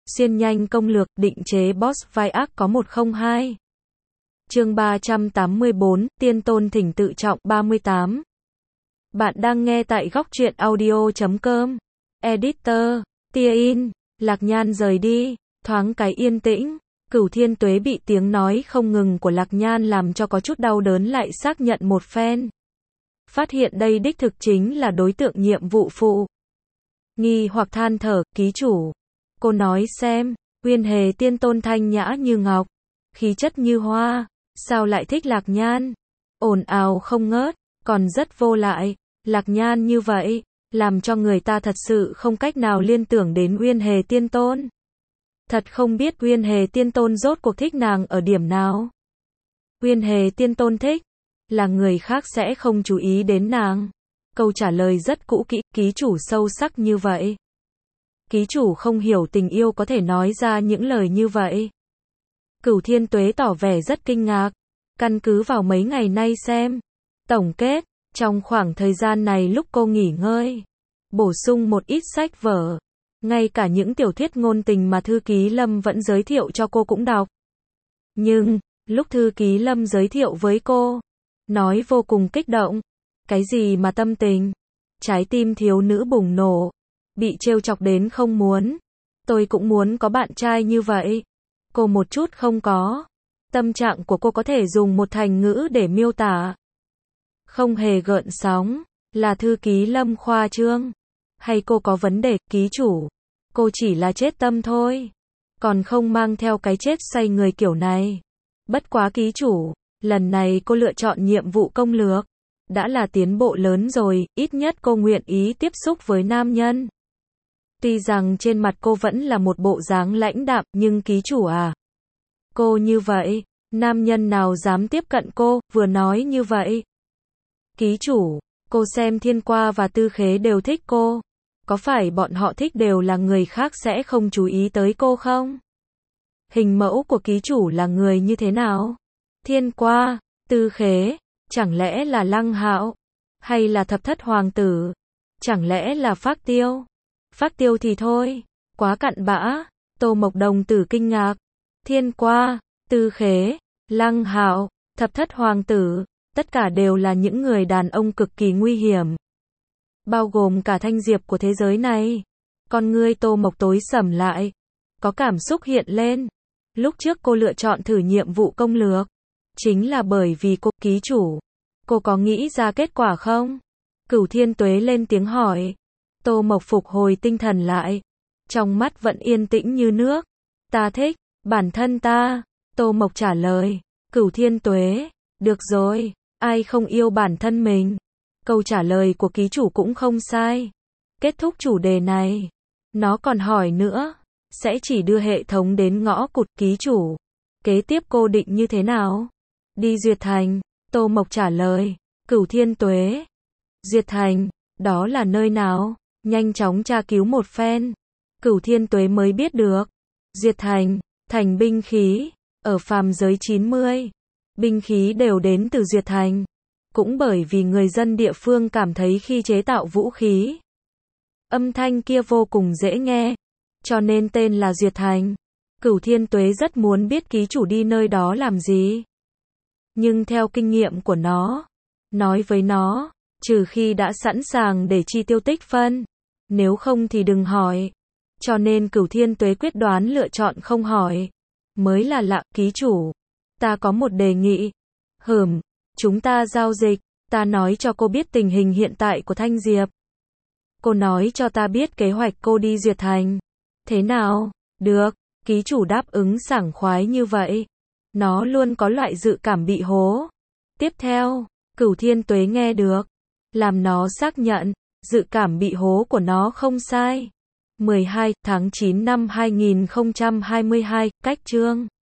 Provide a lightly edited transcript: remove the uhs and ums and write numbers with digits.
Xuyên nhanh công lược, định chế boss vai ác có 102. Chương 384, Tiên Tôn Thỉnh Tự Trọng 38. Bạn đang nghe tại góc truyện audio.com. Editor, tia in, Lạc Nhan rời đi, thoáng cái yên tĩnh. Cửu Thiên Tuế bị tiếng nói không ngừng của Lạc Nhan làm cho có chút đau đớn, lại xác nhận một phen. Phát hiện đây đích thực chính là đối tượng nhiệm vụ phụ. Nghi hoặc than thở, ký chủ. Cô nói xem, Uyên Hề Tiên Tôn thanh nhã như ngọc, khí chất như hoa, sao lại thích Lạc Nhan? Ồn ào không ngớt, còn rất vô lại. Lạc Nhan như vậy, làm cho người ta thật sự không cách nào liên tưởng đến Uyên Hề Tiên Tôn. Thật không biết Uyên Hề Tiên Tôn rốt cuộc thích nàng ở điểm nào. Uyên Hề Tiên Tôn thích, là người khác sẽ không chú ý đến nàng. Câu trả lời rất cũ kỹ, ký chủ sâu sắc như vậy. Ký chủ không hiểu tình yêu có thể nói ra những lời như vậy. Cửu Thiên Tuế tỏ vẻ rất kinh ngạc. Căn cứ vào mấy ngày nay xem. Tổng kết, trong khoảng thời gian này lúc cô nghỉ ngơi, bổ sung một ít sách vở. Ngay cả những tiểu thuyết ngôn tình mà Thư Ký Lâm vẫn giới thiệu cho cô cũng đọc. Nhưng, lúc Thư Ký Lâm giới thiệu với cô, nói vô cùng kích động. Cái gì mà tâm tình? Trái tim thiếu nữ bùng nổ. Bị trêu chọc đến không muốn. Tôi cũng muốn có bạn trai như vậy. Cô một chút không có. Tâm trạng của cô có thể dùng một thành ngữ để miêu tả. Không hề gợn sóng. Là Thư Ký Lâm khoa trương? Hay cô có vấn đề, ký chủ? Cô chỉ là chết tâm thôi. Còn không mang theo cái chết xoay người kiểu này. Bất quá ký chủ, lần này cô lựa chọn nhiệm vụ công lược. Đã là tiến bộ lớn rồi, ít nhất cô nguyện ý tiếp xúc với nam nhân. Tuy rằng trên mặt cô vẫn là một bộ dáng lãnh đạm, nhưng ký chủ à. Cô như vậy, nam nhân nào dám tiếp cận cô, vừa nói như vậy. Ký chủ, cô xem Thiên Qua và Tư Khế đều thích cô. Có phải bọn họ thích đều là người khác sẽ không chú ý tới cô không? Hình mẫu của ký chủ là người như thế nào? Thiên Qua, Tư Khế, chẳng lẽ là Lăng Hạo? Hay là Thập Thất Hoàng tử? Chẳng lẽ là Phác Tiêu? Phác Tiêu thì thôi, quá cặn bã. Tô Mộc đồng tử kinh ngạc. Thiên Qua, Tư Khế, Lăng Hạo, Thập Thất Hoàng tử, tất cả đều là những người đàn ông cực kỳ nguy hiểm. Bao gồm cả Thanh Diệp của thế giới này. Con ngươi Tô Mộc tối sầm lại. Có cảm xúc hiện lên. Lúc trước cô lựa chọn thử nhiệm vụ công lược. Chính là bởi vì cô, ký chủ. Cô có nghĩ ra kết quả không? Cửu Thiên Tuế lên tiếng hỏi. Tô Mộc phục hồi tinh thần lại. Trong mắt vẫn yên tĩnh như nước. Ta thích, bản thân ta. Tô Mộc trả lời. Cửu Thiên Tuế. Được rồi, ai không yêu bản thân mình? Câu trả lời của ký chủ cũng không sai. Kết thúc chủ đề này. Nó còn hỏi nữa. Sẽ chỉ đưa hệ thống đến ngõ cụt, ký chủ. Kế tiếp cô định như thế nào? Đi Duyệt Thành. Tô Mộc trả lời. Cửu Thiên Tuế. Duyệt Thành, đó là nơi nào? Nhanh chóng tra cứu một phen. Cửu Thiên Tuế mới biết được. Duyệt Thành, thành binh khí. Ở phàm giới 90. Binh khí đều đến từ Duyệt Thành. Cũng bởi vì người dân địa phương cảm thấy khi chế tạo vũ khí, âm thanh kia vô cùng dễ nghe, cho nên tên là Duyệt Thành. Cửu Thiên Tuế rất muốn biết ký chủ đi nơi đó làm gì. Nhưng theo kinh nghiệm của nó, nói với nó, trừ khi đã sẵn sàng để chi tiêu tích phân, nếu không thì đừng hỏi. Cho nên Cửu Thiên Tuế quyết đoán lựa chọn không hỏi. Mới là lạ, ký chủ. Ta có một đề nghị. Chúng ta giao dịch, ta nói cho cô biết tình hình hiện tại của Thanh Diệp. Cô nói cho ta biết kế hoạch cô đi Duyệt Thành. Thế nào? Được, ký chủ đáp ứng sảng khoái như vậy. Nó luôn có loại dự cảm bị hố. Tiếp theo, Cửu Thiên Tuế nghe được. Làm nó xác nhận, dự cảm bị hố của nó không sai. 12 tháng 9 năm 2022, cách chương